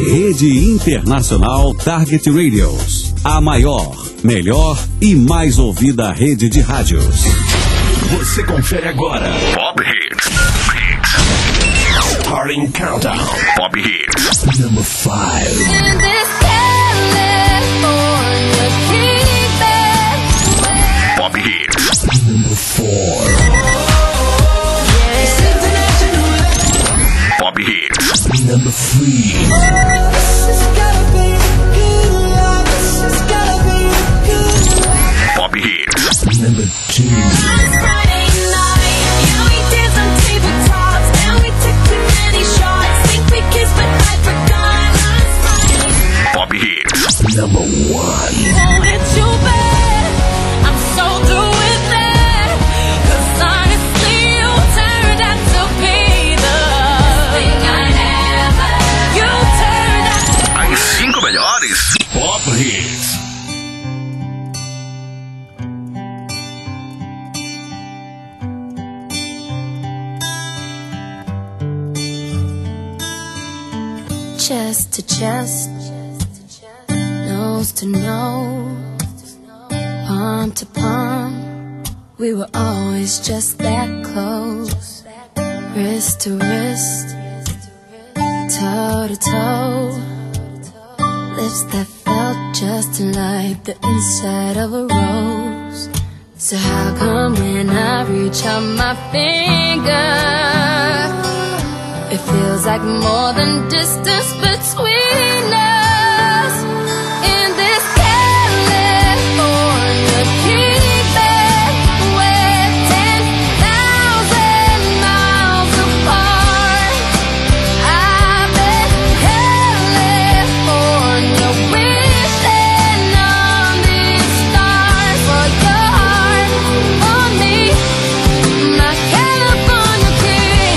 Rede Internacional Target Radios. A maior, melhor e mais ouvida rede de rádios. Você confere agora. Pop Hits. Starting Countdown. Pop Hits. Number 5. In this California keep Pop Hits. Number 4. Pop Hits. Number 3. Pop Hits. Number 2. Pop Hits. Number 1. I'm so through with that. 'Cause honestly, you turned out to be the thing I never. You turned out to be. As 5 melhores Pop Hits. Chest to chest, nose to nose, palm to palm. We were always just that close. Wrist to wrist, toe to toe. Lips that felt just like the inside of a rose. So how come when I reach out my finger, it feels like more than distance between us. In this California keep-it, we're 10,000 miles apart. I've been California wishing on these stars for your heart, for me, my California king.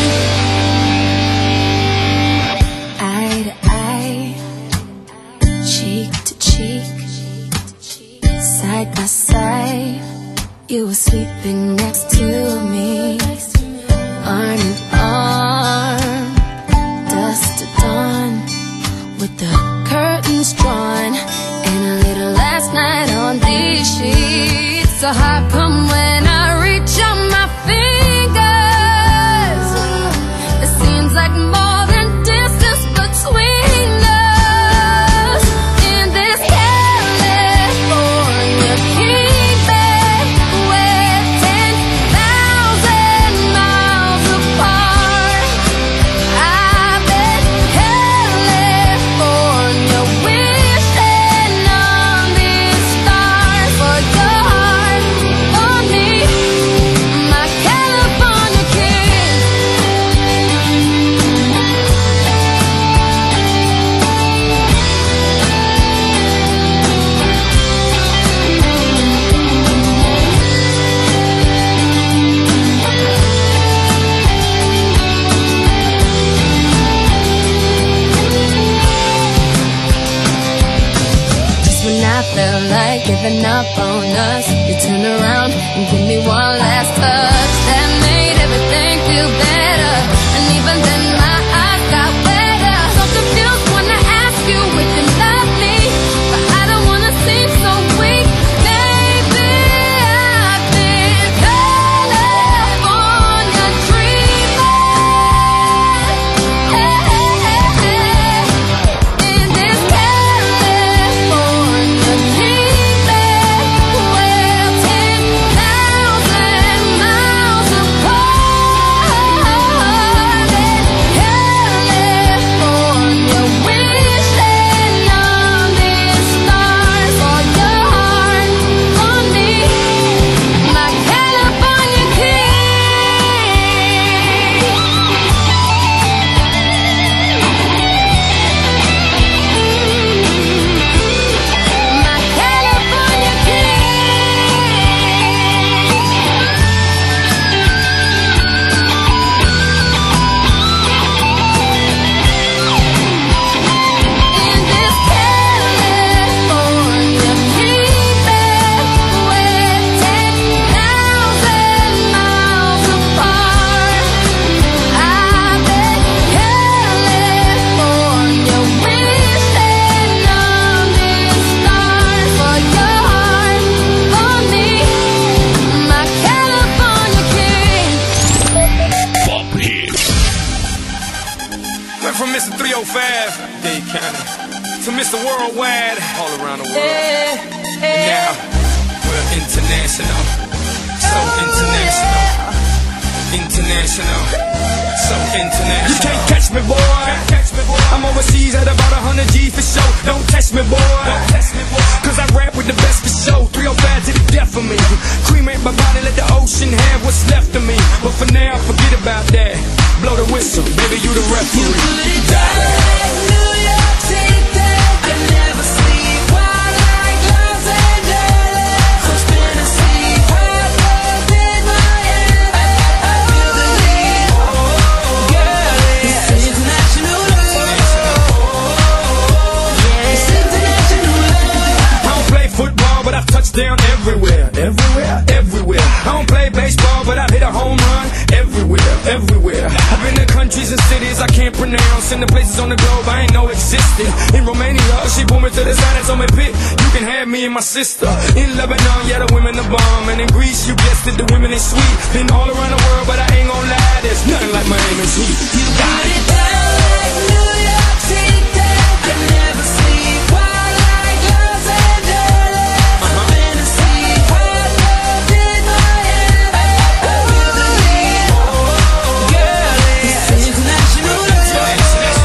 Eye to eye, cheek to cheek, side by side, you were sleeping next to me, arm in arm, dusk to dawn, with the curtains drawn, and a little last night on these sheets. So how come when I reach out my fingers, it seems like more than distance between us. In this California keep-it, we're 10,000 miles apart. I've been California wishing on these stars for your heart, for me, my California king. Just when I felt like giving up on us, you turned around and give me one last touch that made everything feel better. And even then my eyes got wetter. So confused when I ask you if you love me, but I don't wanna seem so weak. Maybe I've been California dreaming. In this California keep-it, we're 10,000 miles Coming from Mr. 305, Dade County, to Mr. Worldwide, all around the world. And now, we're international. So international. International. So international. You can't catch me, boy. I'm overseas at about 100 G for show. Don't test me, boy. Cause I rap with the best for show. 305 to the death of me. Cremate my body, let the ocean have what's left of me. But for now, forget about that. Blow the whistle, baby, you the referee. You put it down like New York, take that. I never sleep. Wild like Los Angeles. From Tennessee, hot love in Miami. I feel the heat. Girl, it's international love. It's international love. I don't play football, but I touch down everywhere. Everywhere. I don't play baseball, but I hit a home run everywhere. I've been to countries and cities I can't pronounce, and the places on the globe I ain't know existed. In Romania, she pulled me to the side and told me, "Pit, you can have me and my sister." In Lebanon, yeah, the women are bomb, and in Greece, you guessed it, the women is sweet. Been all around the world, but I ain't gon' lie, there's nothing like Miami's heat. You got it down like New York, take that. I never sleep. Wild like Los Angeles. From Tennessee, hot love in Miami. I feel the heat. Girl, it's international love.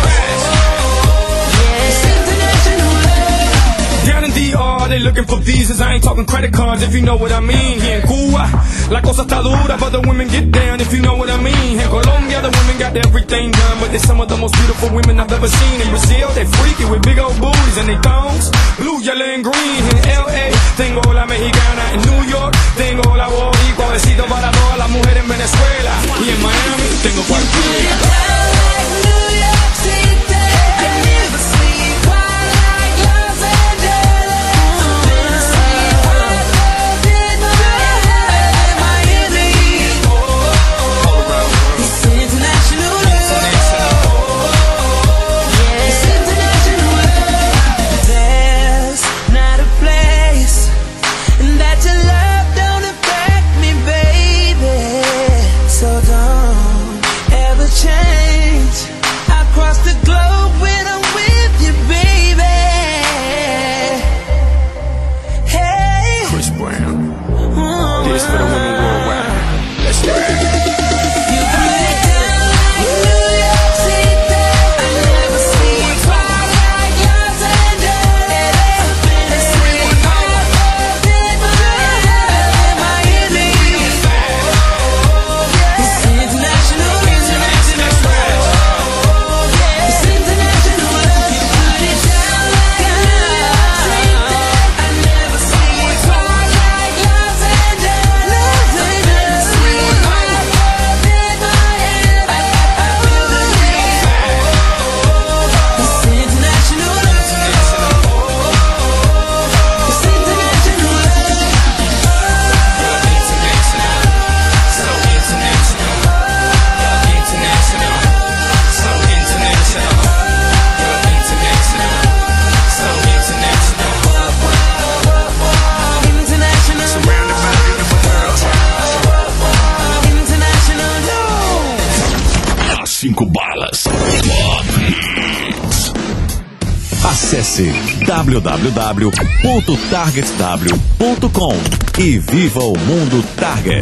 It's international love. Down in DR, they looking for visas. I ain't talking credit cards, if you know what I mean. Here in Cuba, la cosa está dura, but the women get down, if you know what I mean. In Colombia, the women got everything done, but they're some of the most beautiful women I've ever seen. In Brazil, they freaky with big old booties and they thongs, blue, yellow, and green. In LA, tengo la mexicana. In New York, tengo la boricua. Besito para todas las mujeres en Venezuela. Y en Miami, tengo cualquiera. Acesse www.targetw.com e viva o mundo Target.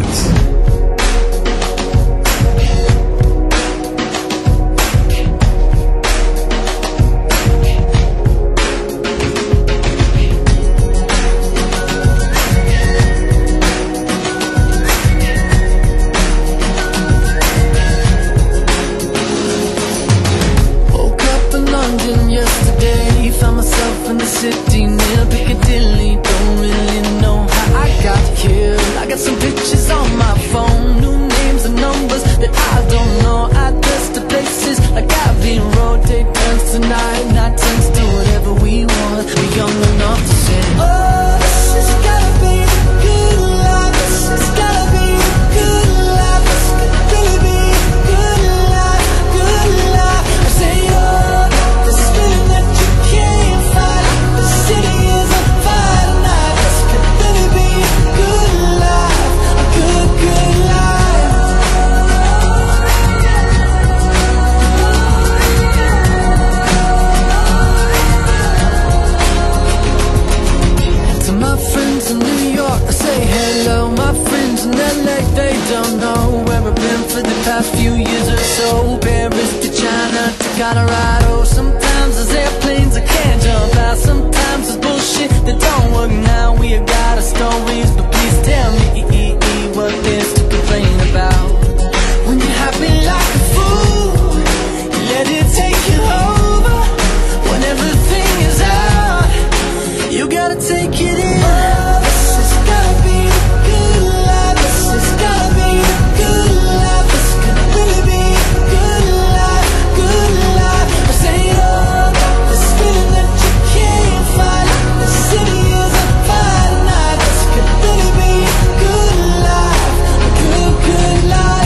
gotta ride. Oh, sometimes there's airplanes I can't jump out. Sometimes there's bullshit that don't work. Now we have got our stories, but please tell me what there's to complain about. When you're happy like a fool, you let it take you over. When everything is out, you gotta take it in. Oh, this has gotta be the good life. This has gotta be the good life. This could really be a good life, good life. I say, oh, this feeling that you can't fight. The city is a fire night. This could really be a good life, a good, good life.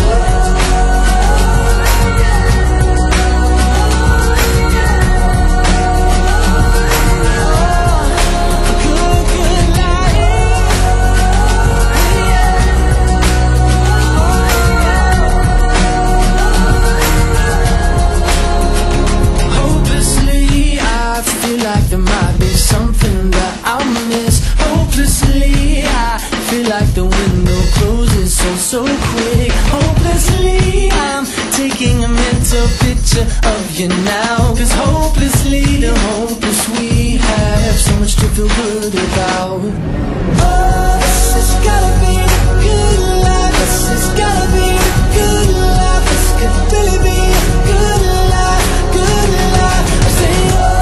There might be something that I'll miss. Hopelessly, I feel like the window closes so quick. Hopelessly, I'm taking a mental picture of you now. Cause hopelessly, the hopeless we have so much to feel good about. Oh, this has gotta be the good life. This has gotta be the good life. This could really be a good life, good life. I say, oh,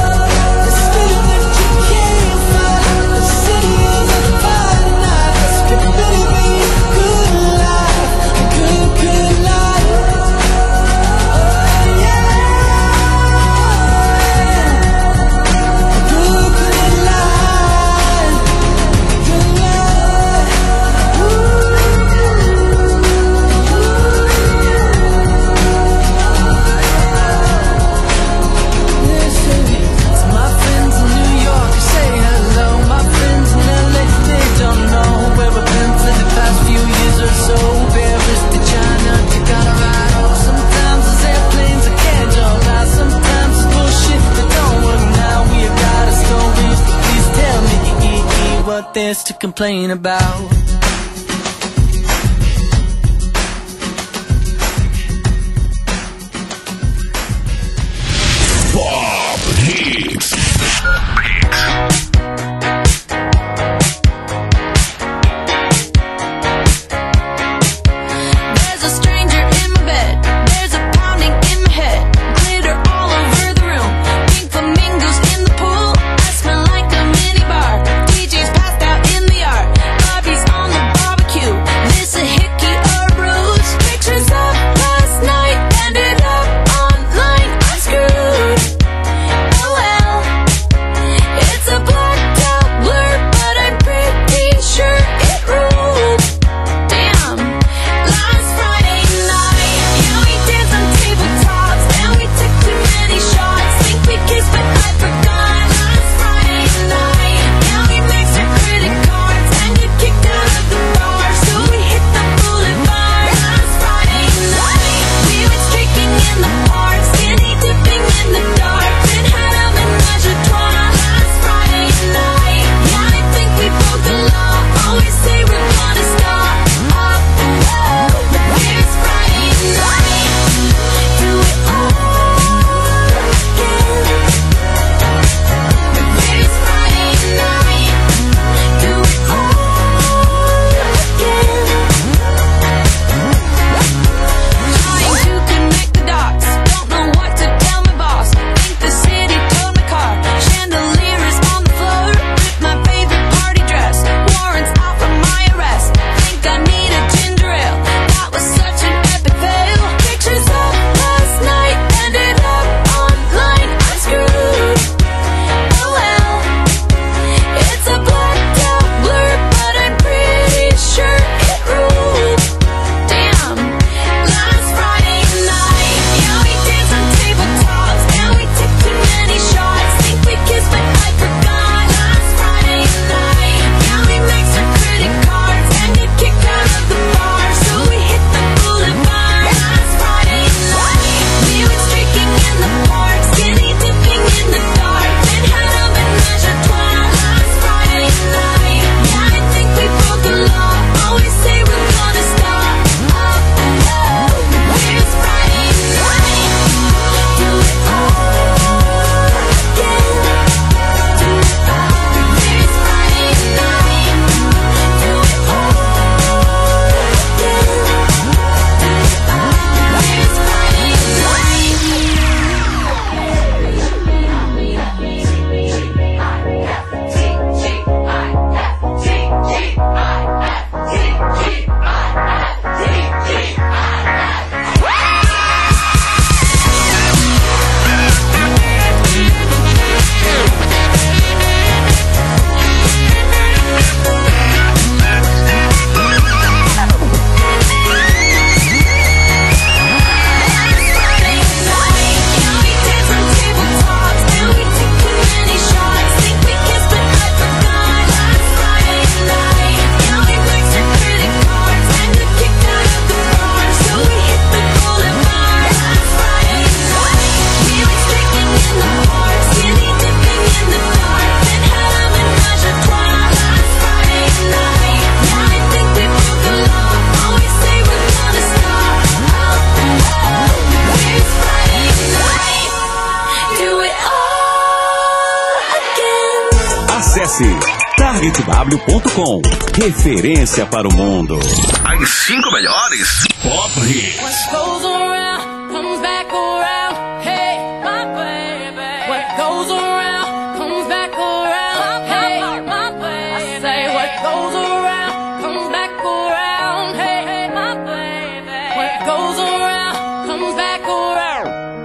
there's to complain about. Pop Hits. There's a stranger in my bed. There's a pounding in my head. Glitter all over the room. Pink flamingos in the pool. I smell like a mini bar. DJ's passed out in the yard. Bobby's on the Acesse targetw.com. Referência para o mundo. As 5 melhores Pop Hits. What goes around comes back around. Hey, my baby. What goes around comes back around. Hey, my baby. I say what goes around comes back around. Hey, my baby. What goes around comes back around.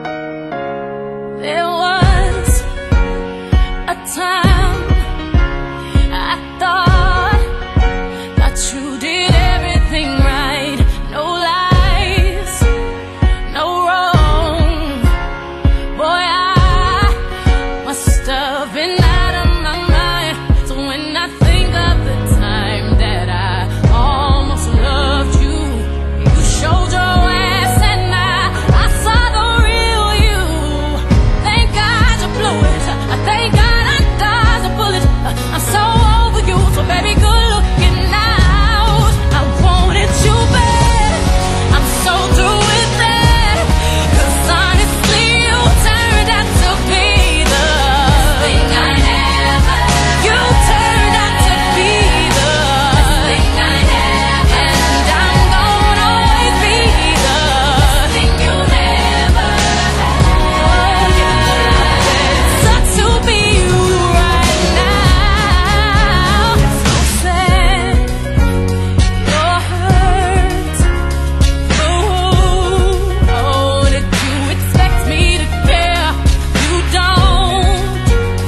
There was a time I thought that you did everything right. No lies, no wrong. Boy, I must have been out of my mind. So when I think of the time that I almost loved you, you showed your ass and I saw the real you. Thank God you blew it. Thank God I dodged a bullet. I'm so over you, so baby, good looking out. I wanted you bad. I'm so through with that. 'Cause honestly, you turned out to be the thing I never. You turned out to be the thing I never. And I'm gonna always be the thing you never had. It sucks to be you right now. It's so sad. You're hurt. Oh, did you expect me to care? You don't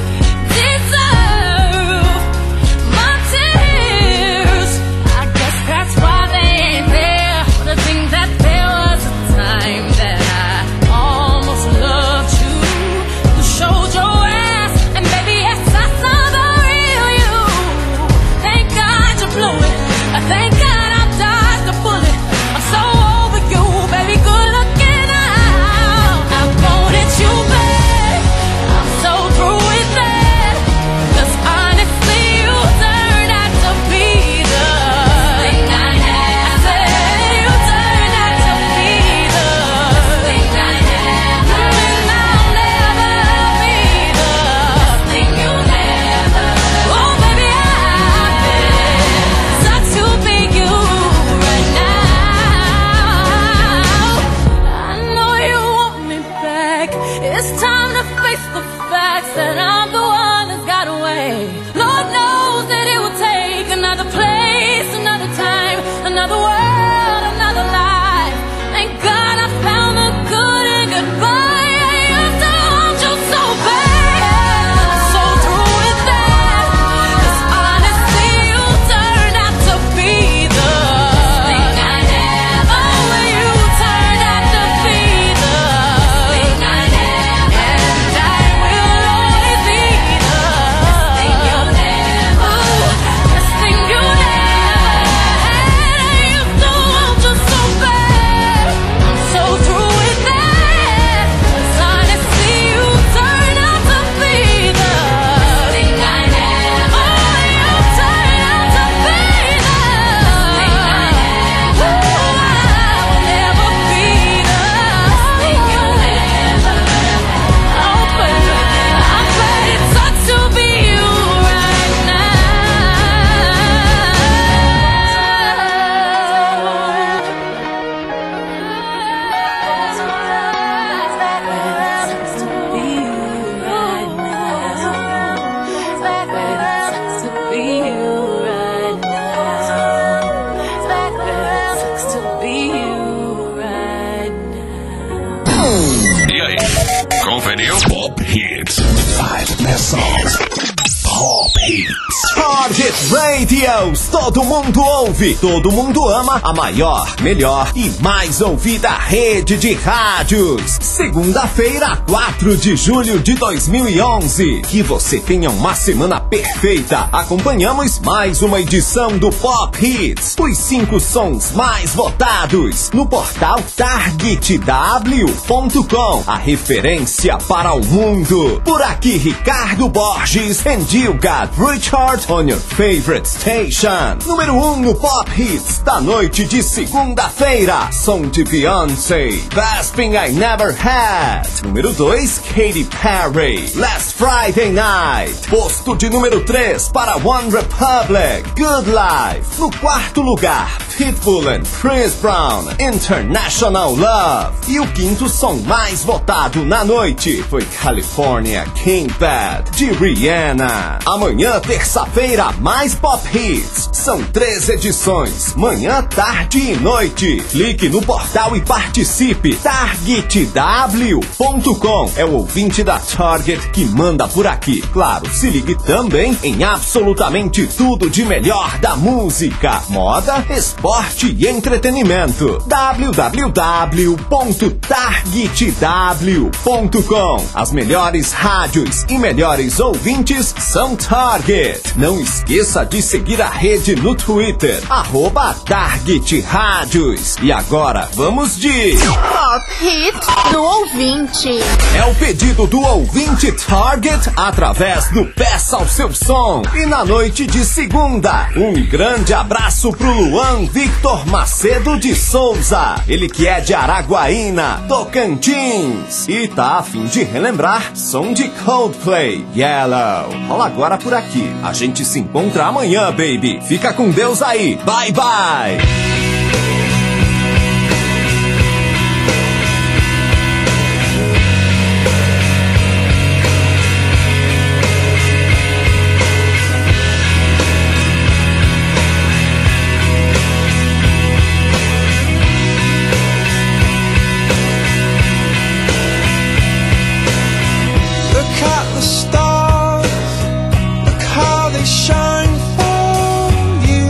deserve my tears. I guess that's why they ain't there. But I think that there was a time that I almost loved you. You showed your ass, and baby, yes, I saw the real you. Thank God you blew it. Thank God I dodged a bullet. I'm so over you, baby, good looking out. I wanted you back. I'm so through with that. 'Cause honestly, you turned out to be the thing I never. You turned out to be the thing I never. And I'll never be the thing you never. Oh, baby, sucks to be you right now. I know you want me back. It's time to face the facts that I'm the one that's got away. Lord knows that it will take another place, another time, another world, another life. Thank God I found the good in goodbye. I used to want you so bad. I'm so through with that. 'Cause honestly, you turned out to be the thing I never. Oh, you turned out to be the thing I never. And I will always be the thing you never. This thing you never had. I used to want you so bad. I'm so through with that. 'Cause honestly, you turned out to be the thing I never. Oh, you turned out to be the thing I never. I will never be the thing you never. Oh, baby, I bet it sucks to be you right E aí, conferiu? Pop Hits. 5 best songs. Pop Hits. Target Radios, todo mundo ouve, todo mundo ama a maior, melhor e mais ouvida rede de rádios. Segunda-feira, 4 de julho de 2011. Que você tenha uma semana perfeita. Acompanhamos mais uma edição do Pop Hits, os 5 sons mais votados no portal targetw.com, a referência para o mundo. Por aqui, Ricardo Borges and You got Richard on your favorite station. Número 1 no Pop Hits da noite de segunda-feira. Som de Beyoncé, Best Thing I Never Had. Número 2, Katy Perry, Last Friday Night. Posto de número 3 para One Republic, Good Life. No quarto lugar, Pitbull and Chris Brown, International Love. E o quinto som mais votado na noite foi California King Bad, de Rihanna. Amanhã, terça-feira, mais Pop Hits. São 3 edições, manhã, tarde e noite. Clique no portal e participe. TargetW.com é o ouvinte da Target que manda por aqui. Claro, se ligue também em absolutamente tudo de melhor da música, moda, esporte e entretenimento. www.targetw.com. As melhores rádios e melhores ouvintes são Target. Não esqueça de seguir a rede no Twitter, @Target Rádios. E agora vamos de Pop Hit do ouvinte. É o pedido do ouvinte Target através do Peça o Seu Som. E na noite de segunda, um grande abraço pro Luan Victor Macedo de Souza. Ele que é de Araguaína, Tocantins. E tá a fim de relembrar som de Coldplay, Yellow. Rola agora por aqui. A gente se encontra amanhã, baby. Fica com Deus aí. Bye, bye. Shine for you.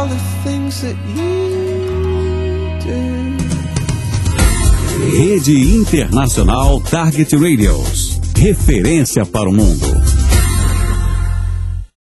all the things that you do. Rede Internacional Target Radios. Referência para o mundo.